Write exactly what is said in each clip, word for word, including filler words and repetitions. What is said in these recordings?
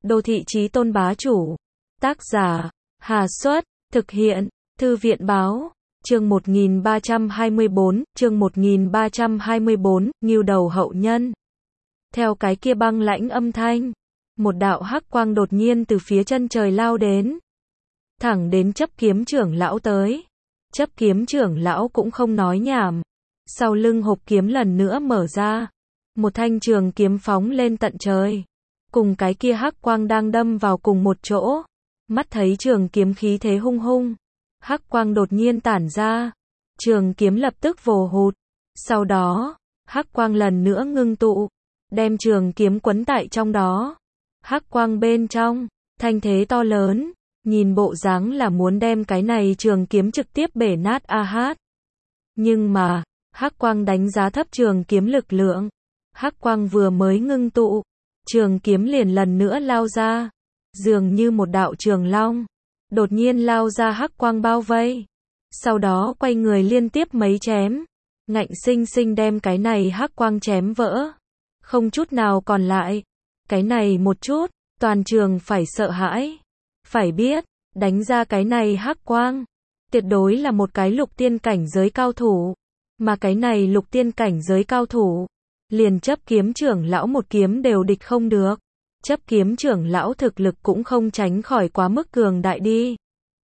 Đô thị chí tôn bá chủ. Tác giả, Hà Xuất, thực hiện, Thư viện báo. Chương một nghìn ba trăm hai mươi bốn, chương một nghìn ba trăm hai mươi bốn, Ngưu đầu hậu nhân. Theo cái kia băng lãnh âm thanh, một đạo hắc quang đột nhiên từ phía chân trời lao đến, thẳng đến chấp kiếm trưởng lão tới. Chấp kiếm trưởng lão cũng không nói nhảm, sau lưng hộp kiếm lần nữa mở ra, một thanh trường kiếm phóng lên tận trời, cùng cái kia hắc quang đang đâm vào cùng một chỗ. Mắt thấy trường kiếm khí thế hung hung, hắc quang đột nhiên tản ra, trường kiếm lập tức vồ hụt. Sau đó, hắc quang lần nữa ngưng tụ, đem trường kiếm quấn tại trong đó. Hắc quang bên trong, thanh thế to lớn, nhìn bộ dáng là muốn đem cái này trường kiếm trực tiếp bể nát a hát. Nhưng mà, hắc quang đánh giá thấp trường kiếm lực lượng. Hắc quang vừa mới ngưng tụ, trường kiếm liền lần nữa lao ra, dường như một đạo trường long, đột nhiên lao ra hắc quang bao vây. Sau đó quay người liên tiếp mấy chém, ngạnh sinh sinh đem cái này hắc quang chém vỡ, không chút nào còn lại. Cái này một chút, toàn trường phải sợ hãi. Phải biết, đánh ra cái này hắc quang, tuyệt đối là một cái lục tiên cảnh giới cao thủ. Mà cái này lục tiên cảnh giới cao thủ, liền chấp kiếm trưởng lão một kiếm đều địch không được. Chấp kiếm trưởng lão thực lực cũng không tránh khỏi quá mức cường đại đi.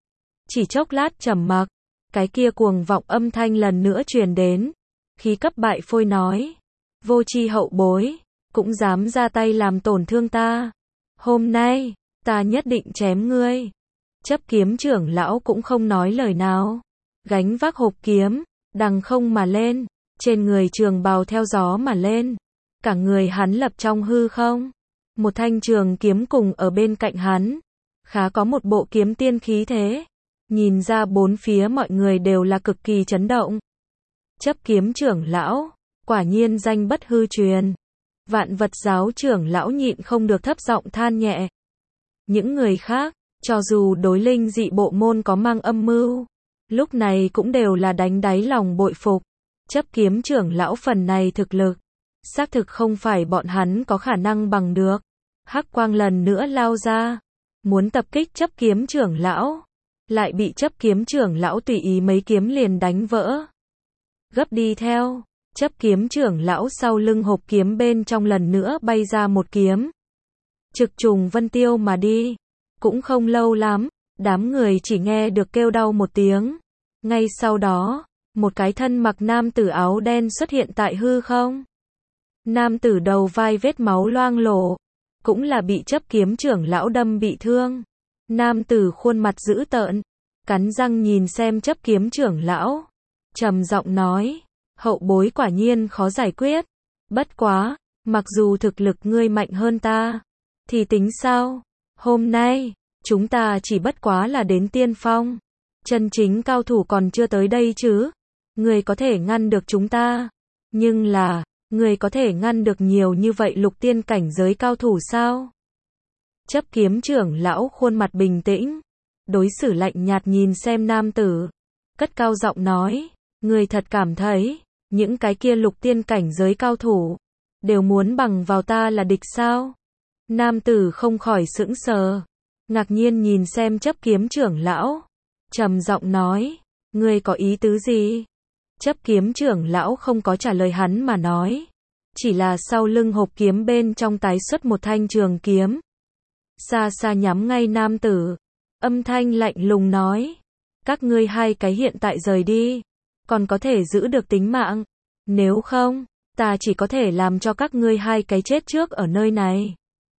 Chỉ chốc lát trầm mặc, cái kia cuồng vọng âm thanh lần nữa truyền đến. Khí cấp bại phôi nói, vô tri hậu bối, cũng dám ra tay làm tổn thương ta. Hôm nay, ta nhất định chém ngươi. Chấp kiếm trưởng lão cũng không nói lời nào, gánh vác hộp kiếm, đằng không mà lên, trên người trường bào theo gió mà lên, cả người hắn lập trong hư không. Một thanh trường kiếm cùng ở bên cạnh hắn, khá có một bộ kiếm tiên khí thế, nhìn ra bốn phía mọi người đều là cực kỳ chấn động. Chấp kiếm trưởng lão, quả nhiên danh bất hư truyền. Vạn vật giáo trưởng lão nhịn không được thấp giọng than nhẹ. Những người khác, cho dù đối linh dị bộ môn có mang âm mưu, lúc này cũng đều là đánh đáy lòng bội phục. Chấp kiếm trưởng lão phần này thực lực, xác thực không phải bọn hắn có khả năng bằng được. Hắc quang lần nữa lao ra, muốn tập kích chấp kiếm trưởng lão, lại bị chấp kiếm trưởng lão tùy ý mấy kiếm liền đánh vỡ. Gấp đi theo, chấp kiếm trưởng lão sau lưng hộp kiếm bên trong lần nữa bay ra một kiếm, trực trùng vân tiêu mà đi. Cũng không lâu lắm, đám người chỉ nghe được kêu đau một tiếng. Ngay sau đó, một cái thân mặc nam tử áo đen xuất hiện tại hư không. Nam tử đầu vai vết máu loang lổ, cũng là bị chấp kiếm trưởng lão đâm bị thương. Nam tử khuôn mặt dữ tợn, cắn răng nhìn xem chấp kiếm trưởng lão, trầm giọng nói, hậu bối quả nhiên khó giải quyết. Bất quá, mặc dù thực lực ngươi mạnh hơn ta, thì tính sao? Hôm nay, chúng ta chỉ bất quá là đến tiên phong. Chân chính cao thủ còn chưa tới đây chứ. Ngươi có thể ngăn được chúng ta. Nhưng là, ngươi có thể ngăn được nhiều như vậy lục tiên cảnh giới cao thủ sao? Chấp kiếm trưởng lão khuôn mặt bình tĩnh, đối xử lạnh nhạt nhìn xem nam tử, cất cao giọng nói, ngươi thật cảm thấy, những cái kia lục tiên cảnh giới cao thủ, đều muốn bằng vào ta là địch sao? Nam tử không khỏi sững sờ, ngạc nhiên nhìn xem chấp kiếm trưởng lão, trầm giọng nói, ngươi có ý tứ gì? Chấp kiếm trưởng lão không có trả lời hắn mà nói, chỉ là sau lưng hộp kiếm bên trong tái xuất một thanh trường kiếm, xa xa nhắm ngay nam tử, âm thanh lạnh lùng nói, các ngươi hai cái hiện tại rời đi, còn có thể giữ được tính mạng, nếu không, ta chỉ có thể làm cho các ngươi hai cái chết trước ở nơi này.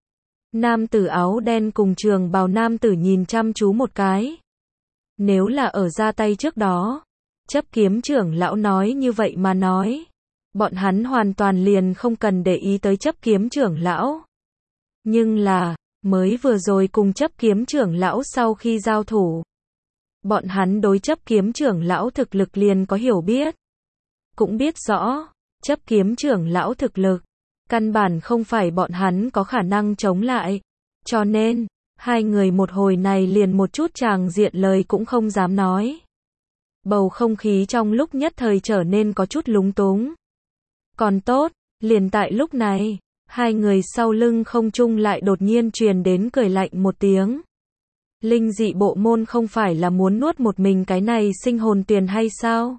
Nam tử áo đen cùng trường bào nam tử nhìn chăm chú một cái. Nếu là ở ra tay trước đó, chấp kiếm trưởng lão nói như vậy mà nói, bọn hắn hoàn toàn liền không cần để ý tới chấp kiếm trưởng lão. Nhưng là, mới vừa rồi cùng chấp kiếm trưởng lão sau khi giao thủ, bọn hắn đối chấp kiếm trưởng lão thực lực liền có hiểu biết. Cũng biết rõ, chấp kiếm trưởng lão thực lực, căn bản không phải bọn hắn có khả năng chống lại. Cho nên, hai người một hồi này liền một chút tràng diện lời cũng không dám nói. Bầu không khí trong lúc nhất thời trở nên có chút lúng túng. Còn tốt, liền tại lúc này, Hai người sau lưng không trung lại đột nhiên truyền đến cười lạnh một tiếng. Linh dị bộ môn không phải là muốn nuốt một mình cái này sinh hồn tuyền hay sao?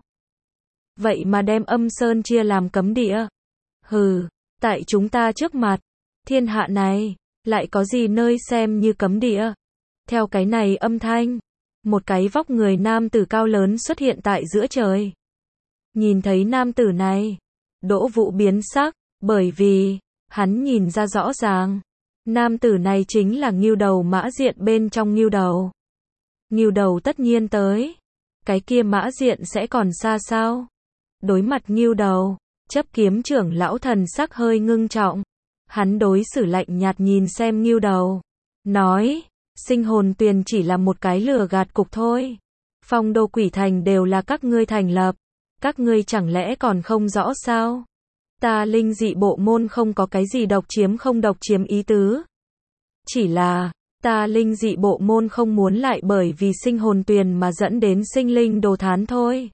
Vậy mà đem âm sơn chia làm cấm địa. Hừ, tại chúng ta trước mặt, thiên hạ này, lại có gì nơi xem như cấm địa. Theo cái này âm thanh, một cái vóc người nam tử cao lớn xuất hiện tại giữa trời. Nhìn thấy nam tử này, Đỗ Vũ biến sắc, bởi vì, hắn nhìn ra rõ ràng. Nam tử này chính là Ngưu Đầu Mã Diện bên trong Ngưu Đầu. Ngưu Đầu tất nhiên tới. Cái kia Mã Diện sẽ còn xa sao? Đối mặt Ngưu Đầu, chấp kiếm trưởng lão thần sắc hơi ngưng trọng. Hắn đối xử lạnh nhạt nhìn xem Ngưu Đầu. Nói, sinh hồn tuyền chỉ là một cái lừa gạt cục thôi. Phong đô quỷ thành đều là các ngươi thành lập. Các ngươi chẳng lẽ còn không rõ sao? Ta linh dị bộ môn không có cái gì độc chiếm không độc chiếm ý tứ. Chỉ là, ta linh dị bộ môn không muốn lại bởi vì sinh hồn tuyền mà dẫn đến sinh linh đồ thán thôi.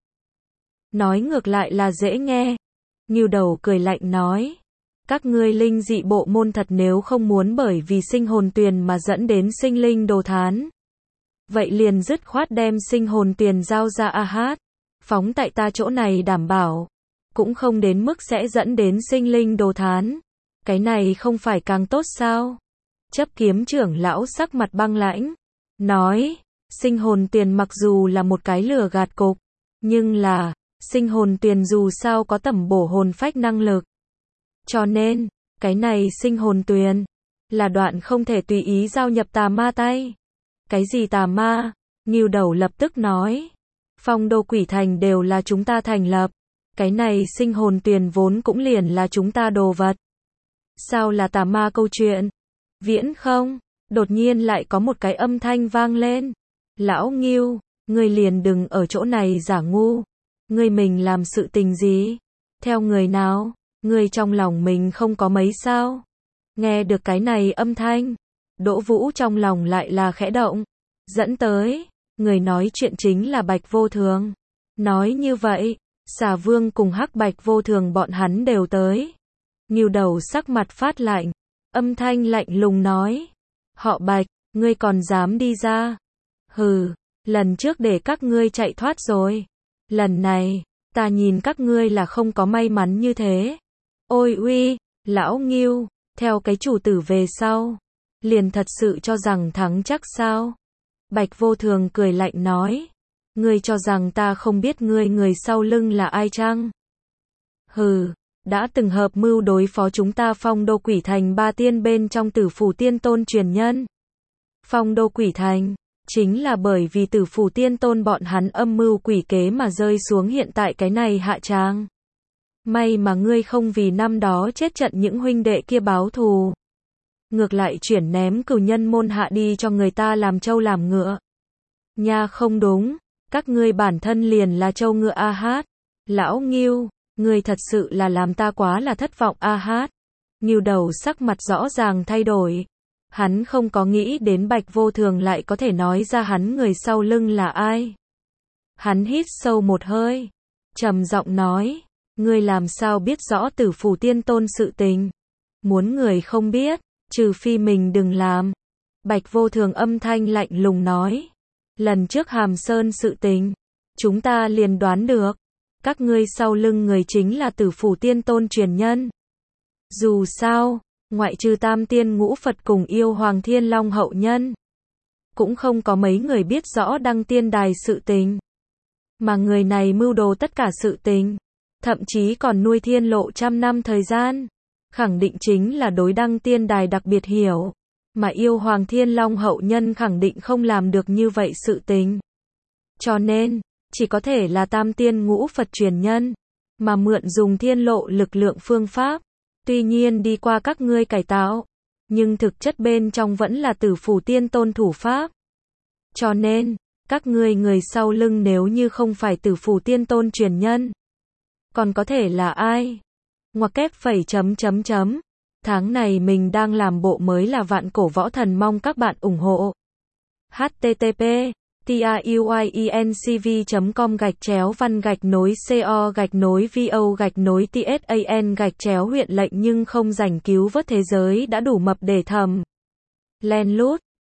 Nói ngược lại là dễ nghe. Ngưu Đầu cười lạnh nói. Các ngươi linh dị bộ môn thật nếu không muốn bởi vì sinh hồn tuyền mà dẫn đến sinh linh đồ thán. Vậy liền dứt khoát đem sinh hồn tuyền giao ra a hát. Phóng tại ta chỗ này đảm bảo. Cũng không đến mức sẽ dẫn đến sinh linh đồ thán. Cái này không phải càng tốt sao? Chấp kiếm trưởng lão sắc mặt băng lãnh. Nói, sinh hồn tuyền mặc dù là một cái lừa gạt cục. Nhưng là, sinh hồn tuyền dù sao có tẩm bổ hồn phách năng lực. Cho nên, cái này sinh hồn tuyền là đoạn không thể tùy ý giao nhập tà ma tay. Cái gì tà ma? Ngưu Đầu lập tức nói. Phong đô quỷ thành đều là chúng ta thành lập. Cái này sinh hồn tuyền vốn cũng liền là chúng ta đồ vật. Sao là tà ma câu chuyện? Viễn không? Đột nhiên lại có một cái âm thanh vang lên. Lão Ngưu, ngươi liền đừng ở chỗ này giả ngu. Ngươi mình làm sự tình gì? Theo người nào? Ngươi trong lòng mình không có mấy sao? Nghe được cái này âm thanh, Đỗ Vũ trong lòng lại là khẽ động. Dẫn tới, người nói chuyện chính là Bạch Vô Thường. Nói như vậy, Xà Vương cùng Hắc Bạch Vô Thường bọn hắn đều tới. Ngưu Đầu sắc mặt phát lạnh, âm thanh lạnh lùng nói. Họ Bạch, ngươi còn dám đi ra? Hừ, lần trước để các ngươi chạy thoát rồi. Lần này, ta nhìn các ngươi là không có may mắn như thế. Ôi uy, lão Ngưu, theo cái chủ tử về sau. Liền thật sự cho rằng thắng chắc sao? Bạch Vô Thường cười lạnh nói. Ngươi cho rằng ta không biết ngươi người sau lưng là ai chăng? Hừ, đã từng hợp mưu đối phó chúng ta phong đô quỷ thành ba tiên bên trong tử phủ tiên tôn truyền nhân. Phong đô quỷ thành, chính là bởi vì tử phủ tiên tôn bọn hắn âm mưu quỷ kế mà rơi xuống hiện tại cái này hạ tràng. May mà ngươi không vì năm đó chết trận những huynh đệ kia báo thù. Ngược lại chuyển ném cửu nhân môn hạ đi cho người ta làm trâu làm ngựa. Nha không đúng, các ngươi bản thân liền là trâu ngựa a hát. Lão Ngưu, ngươi thật sự là làm ta quá là thất vọng a hát. Ngưu Đầu sắc mặt rõ ràng thay đổi. Hắn không có nghĩ đến Bạch Vô Thường lại có thể nói ra hắn người sau lưng là ai. Hắn hít sâu một hơi, trầm giọng nói, ngươi làm sao biết rõ tử phủ tiên tôn sự tình? Muốn người không biết, trừ phi mình đừng làm. Bạch Vô Thường âm thanh lạnh lùng nói, lần trước Hàm Sơn sự tình, chúng ta liền đoán được, các ngươi sau lưng người chính là tử phủ tiên tôn truyền nhân. Dù sao, ngoại trừ Tam Tiên Ngũ Phật cùng Yêu Hoàng Thiên Long hậu nhân, cũng không có mấy người biết rõ Đăng Tiên Đài sự tình. Mà người này mưu đồ tất cả sự tình, thậm chí còn nuôi thiên lộ trăm năm thời gian, khẳng định chính là đối Đăng Tiên Đài đặc biệt hiểu, mà Yêu Hoàng Thiên Long hậu nhân khẳng định không làm được như vậy sự tình. Cho nên, chỉ có thể là Tam Tiên Ngũ Phật truyền nhân, mà mượn dùng thiên lộ lực lượng phương pháp, tuy nhiên đi qua các ngươi cải tạo, nhưng thực chất bên trong vẫn là tử phủ tiên tôn thủ pháp. Cho nên, các ngươi người sau lưng nếu như không phải tử phủ tiên tôn truyền nhân, còn có thể là ai? Ngoặc kép phẩy chấm chấm chấm. Tháng này mình đang làm bộ mới là Vạn Cổ Võ Thần, mong các bạn ủng hộ. H T T P tiuyencv chấm com gạch chéo văn gạch nối co gạch nối vo gạch nối tsan gạch chéo huyện lệnh nhưng không rảnh cứu vớt thế giới đã đủ mập để thầm len lút.